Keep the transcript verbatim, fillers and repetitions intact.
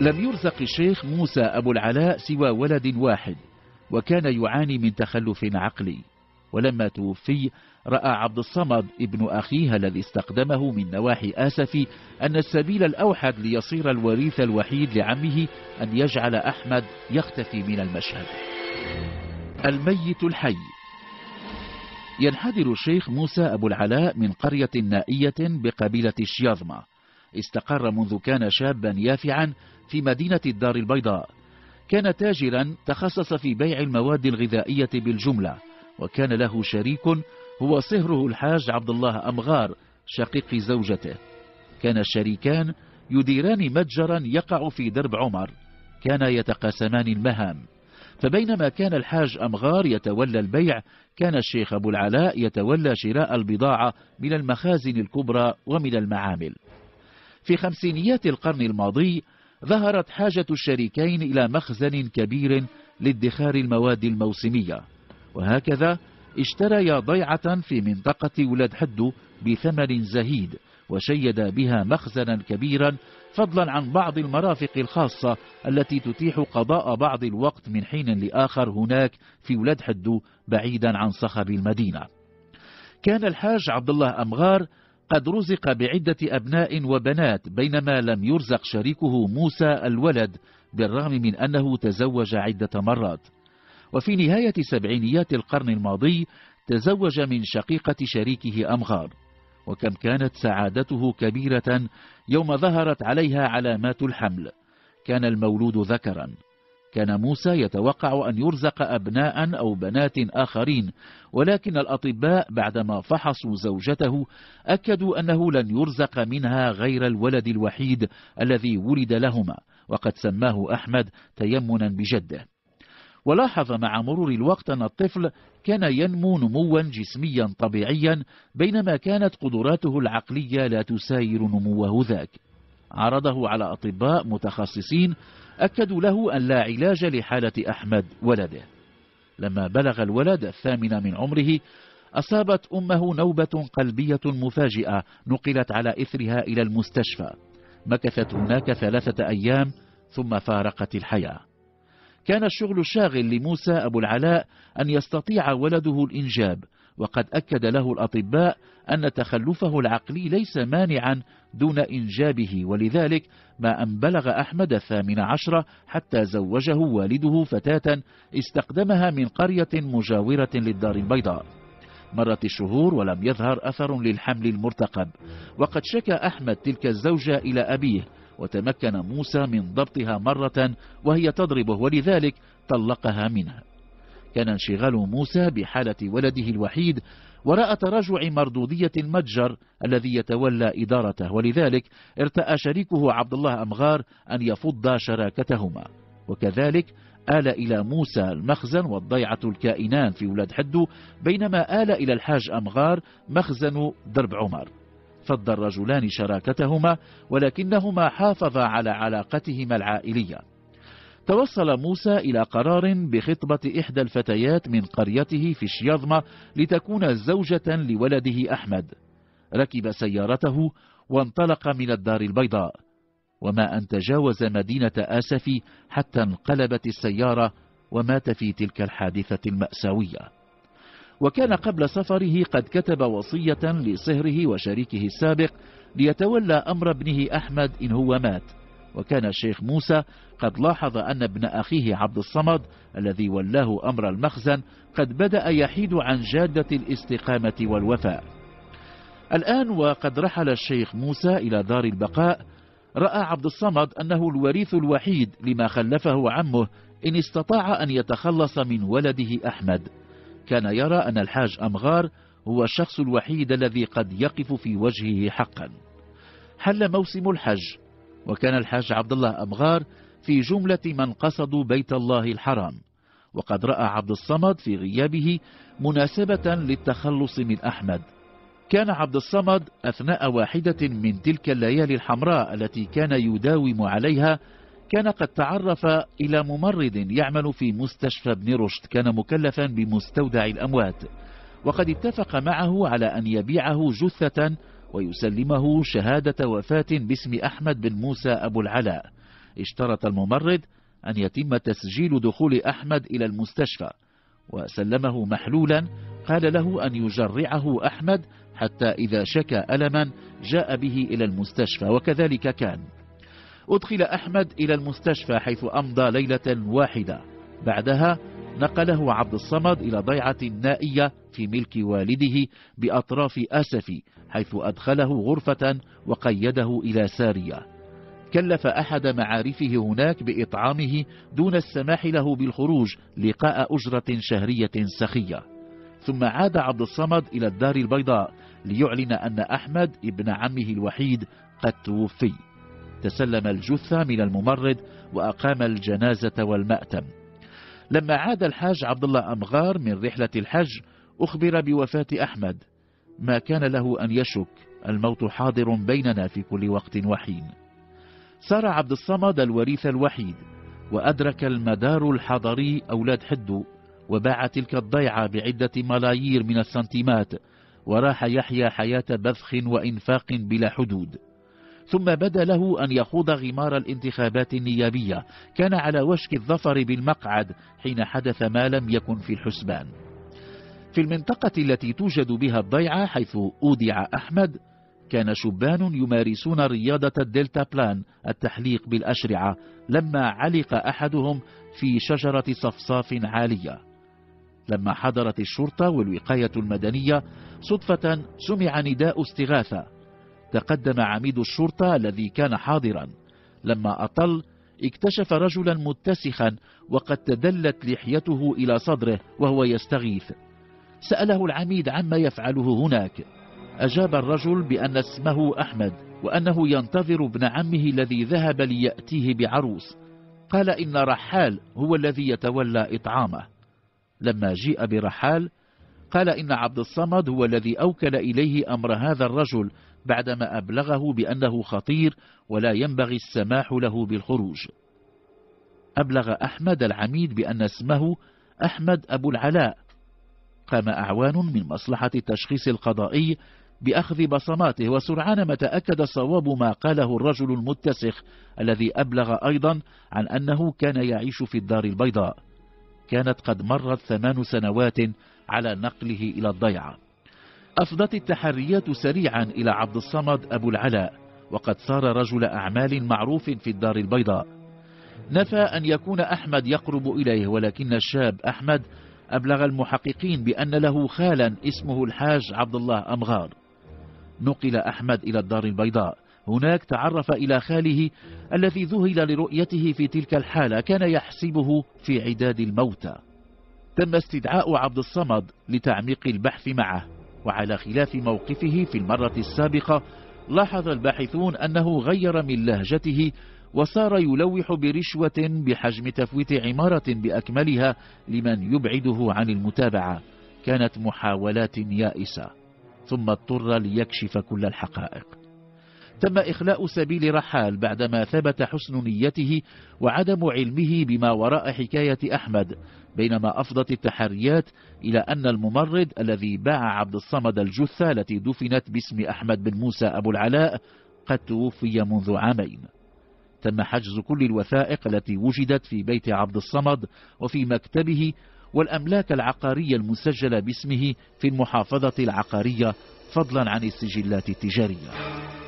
لم يرزق الشيخ موسى أبو العلاء سوى ولد واحد، وكان يعاني من تخلف عقلي. ولما توفي رأى عبد الصمد ابن أخيه الذي استقدمه من نواحي آسفي أن السبيل الأوحد ليصير الوريث الوحيد لعمه أن يجعل أحمد يختفي من المشهد. الميت الحي. ينحدر الشيخ موسى أبو العلاء من قرية نائية بقبيلة الشياظمة. استقر منذ كان شابا يافعا في مدينة الدار البيضاء. كان تاجرا تخصص في بيع المواد الغذائية بالجملة، وكان له شريك هو صهره الحاج عبد الله أمغار شقيق زوجته. كان الشريكان يديران متجرا يقع في درب عمر، كانا يتقاسمان المهام. فبينما كان الحاج أمغار يتولى البيع، كان الشيخ أبو العلاء يتولى شراء البضاعة من المخازن الكبرى ومن المعامل. في خمسينيات القرن الماضي ظهرت حاجة الشريكين إلى مخزن كبير لادخار المواد الموسمية، وهكذا اشتريا ضيعة في منطقة ولاد حدو بثمن زهيد، وشيد بها مخزنا كبيرا، فضلا عن بعض المرافق الخاصة التي تتيح قضاء بعض الوقت من حين لآخر هناك في ولاد حدو بعيدا عن صخب المدينة. كان الحاج عبد الله أمغار قد رزق بعدة أبناء وبنات، بينما لم يرزق شريكه موسى الولد، بالرغم من أنه تزوج عدة مرات. وفي نهاية سبعينيات القرن الماضي تزوج من شقيقة شريكه أمغار، وكم كانت سعادته كبيرة يوم ظهرت عليها علامات الحمل. كان المولود ذكرا. كان موسى يتوقع أن يرزق أبناء أو بنات آخرين، ولكن الأطباء بعدما فحصوا زوجته أكدوا أنه لن يرزق منها غير الولد الوحيد الذي ولد لهما، وقد سماه أحمد تيمنا بجده. ولاحظ مع مرور الوقت أن الطفل كان ينمو نموا جسميا طبيعيا، بينما كانت قدراته العقلية لا تساير نموه ذاك. عرضه على أطباء متخصصين أكدوا له أن لا علاج لحالة أحمد ولده. لما بلغ الولد الثامن من عمره أصابت أمه نوبة قلبية مفاجئة، نقلت على إثرها إلى المستشفى. مكثت هناك ثلاثة أيام ثم فارقت الحياة. كان الشغل الشاغل لموسى أبو العلاء أن يستطيع ولده الإنجاب، وقد أكد له الأطباء أن تخلفه العقلي ليس مانعا دون إنجابه، ولذلك ما أن بلغ أحمد الثامن عشر حتى زوجه والده فتاة استقدمها من قرية مجاورة للدار البيضاء. مرت الشهور ولم يظهر أثر للحمل المرتقب، وقد شكى أحمد تلك الزوجة إلى أبيه، وتمكن موسى من ضبطها مرة وهي تضربه، ولذلك طلقها منه. كان انشغال موسى بحالة ولده الوحيد وراء تراجع مردودية المتجر الذي يتولى إدارته، ولذلك ارتأى شريكه عبد الله أمغار أن يفض شراكتهما، وكذلك آل إلى موسى المخزن والضيعة الكائنان في ولاد حدو، بينما آل إلى الحاج أمغار مخزن درب عمر. فض الرجلان شراكتهما، ولكنهما حافظا على علاقتهما العائلية. توصل موسى إلى قرار بخطبة إحدى الفتيات من قريته في الشياظمة لتكون زوجة لولده أحمد. ركب سيارته وانطلق من الدار البيضاء، وما أن تجاوز مدينة آسفي حتى انقلبت السيارة ومات في تلك الحادثة المأساوية. وكان قبل سفره قد كتب وصية لصهره وشريكه السابق ليتولى أمر ابنه أحمد إن هو مات. وكان الشيخ موسى قد لاحظ أن ابن أخيه عبد الصمد الذي ولاه أمر المخزن قد بدأ يحيد عن جادة الاستقامة والوفاء. الآن وقد رحل الشيخ موسى إلى دار البقاء، رأى عبد الصمد أنه الوريث الوحيد لما خلفه عمه إن استطاع أن يتخلص من ولده أحمد. كان يرى أن الحاج أمغار هو الشخص الوحيد الذي قد يقف في وجهه حقا. حل موسم الحج، وكان الحاج عبد الله أمغار في جملة من قصدوا بيت الله الحرام، وقد رأى عبد الصمد في غيابه مناسبة للتخلص من أحمد. كان عبد الصمد أثناء واحدة من تلك الليالي الحمراء التي كان يداوم عليها كان قد تعرف إلى ممرض يعمل في مستشفى ابن رشد، كان مكلفا بمستودع الأموات، وقد اتفق معه على أن يبيعه جثة ويسلمه شهادة وفاة باسم أحمد بن موسى أبو العلاء، اشترط الممرض أن يتم تسجيل دخول أحمد إلى المستشفى، وسلمه محلولا قال له أن يجرعه أحمد حتى إذا شكى ألما جاء به إلى المستشفى، وكذلك كان. أدخل أحمد إلى المستشفى حيث أمضى ليلة واحدة، بعدها نقله عبد الصمد إلى ضيعة نائية في ملك والده بأطراف آسفي، حيث أدخله غرفة وقيده إلى سارية. كلف أحد معارفه هناك بإطعامه دون السماح له بالخروج لقاء أجرة شهرية سخية. ثم عاد عبد الصمد إلى الدار البيضاء ليعلن أن أحمد ابن عمه الوحيد قد توفي. تسلم الجثة من الممرض وأقام الجنازة والمأتم. لما عاد الحاج عبد الله أمغار من رحلة الحج أخبر بوفاة أحمد. ما كان له أن يشك، الموت حاضر بيننا في كل وقت وحين. صار عبد الصمد الوريث الوحيد، وأدرك المدار الحضري أولاد حدو، وباع تلك الضيعة بعدة ملايير من السنتيمات، وراح يحيا حياة بذخ وإنفاق بلا حدود. ثم بدا له أن يخوض غمار الانتخابات النيابية، كان على وشك الظفر بالمقعد حين حدث ما لم يكن في الحسبان. في المنطقة التي توجد بها الضيعة حيث أودع أحمد، كان شبان يمارسون رياضة الدلتا بلان، التحليق بالأشرعة، لما علق أحدهم في شجرة صفصاف عالية. لما حضرت الشرطة والوقاية المدنية صدفة سمع نداء استغاثة. تقدم عميد الشرطة الذي كان حاضرا. لما أطل اكتشف رجلا متسخا وقد تدلت لحيته إلى صدره وهو يستغيث. سأله العميد عما يفعله هناك. أجاب الرجل بأن اسمه أحمد، وأنه ينتظر ابن عمه الذي ذهب ليأتيه بعروس. قال إن رحال هو الذي يتولى إطعامه. لما جيء برحال قال إن عبد الصمد هو الذي أوكل إليه أمر هذا الرجل بعدما أبلغه بأنه خطير ولا ينبغي السماح له بالخروج. أبلغ أحمد العميد بأن اسمه أحمد أبو العلاء. قام أعوان من مصلحة التشخيص القضائي بأخذ بصماته، وسرعان ما تأكد صواب ما قاله الرجل المتسخ الذي أبلغ أيضا عن أنه كان يعيش في الدار البيضاء. كانت قد مرت ثمان سنوات على نقله إلى الضيعة. أفضت التحريات سريعا إلى عبد الصمد أبو العلاء، وقد صار رجل أعمال معروف في الدار البيضاء. نفى أن يكون أحمد يقرب إليه، ولكن الشاب أحمد أبلغ المحققين بأن له خالا اسمه الحاج عبد الله أمغار. نقل أحمد إلى الدار البيضاء. هناك تعرف إلى خاله الذي ذهل لرؤيته في تلك الحالة، كان يحسبه في عداد الموتى. تم استدعاء عبد الصمد لتعميق البحث معه، وعلى خلاف موقفه في المرة السابقة لاحظ الباحثون أنه غير من لهجته وصار يلوح برشوة بحجم تفويت عمارة بأكملها لمن يبعده عن المتابعة. كانت محاولات يائسة، ثم اضطر ليكشف كل الحقائق. تم إخلاء سبيل رحال بعدما ثبت حسن نيته وعدم علمه بما وراء حكاية أحمد، بينما أفضت التحريات إلى أن الممرض الذي باع عبد الصمد الجثة التي دفنت باسم أحمد بن موسى أبو العلاء قد توفي منذ عامين. تم حجز كل الوثائق التي وجدت في بيت عبد الصمد وفي مكتبه، والأملاك العقارية المسجلة باسمه في المحافظة العقارية، فضلا عن السجلات التجارية.